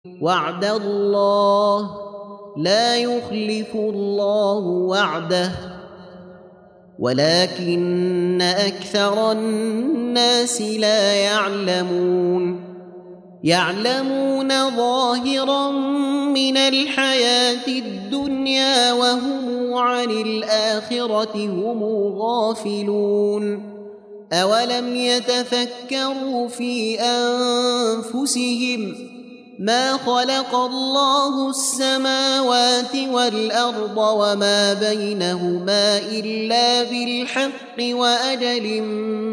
وعد الله لا يخلف الله وعده ولكن أكثر الناس لا يعلمون ظاهرا من الحياة الدنيا وهم عن الآخرة هم غافلون. أولم يتفكروا في أنفسهم ما خلق الله السماوات والأرض وما بينهما إلا بالحق وأجل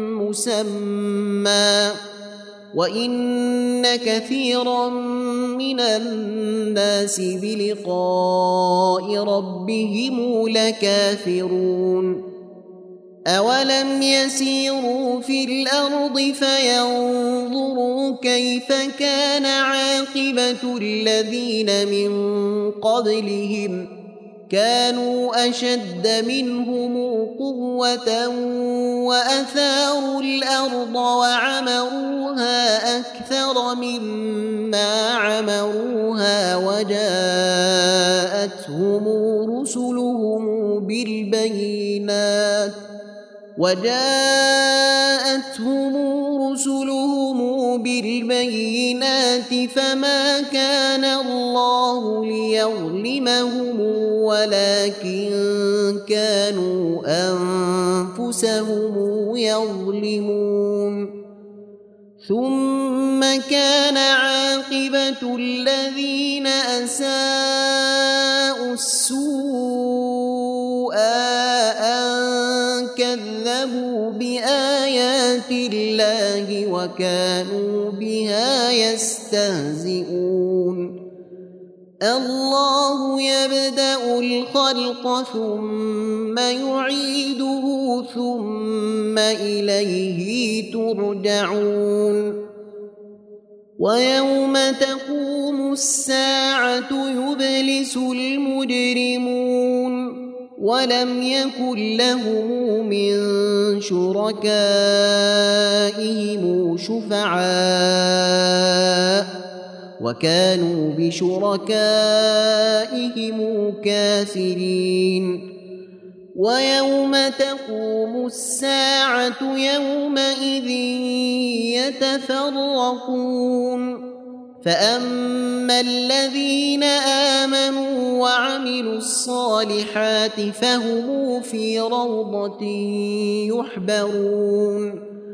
مسمى وإن كثيرا من الناس بلقاء ربهم لكافرون. أولم يسيروا في الأرض فينظروا كيف كان عاقبة الذين من قبلهم كانوا أشد منهم قوة وأثاروا الأرض وعمروها أكثر مما عمروها وجاءتهم رسلهم بالبينات فما كان الله ليظلمهم ولكن كانوا أنفسهم يظلمون. ثم كان عاقبة الذين أساءوا السوء أن كذبوا بآيات الله وكانوا بها يستهزئون. الله يبدأ الخلق ثم يعيده ثم إليه ترجعون. ويوم تقوم الساعة يبلس المجرمون ولم يكن لهم من شركائهم شفعاء وكانوا بشركائهم كافرين. ويوم تقوم الساعة يومئذ يتفرقون فأما الذين آمنوا وعملوا الصالحات فهم في روضة يحبرون.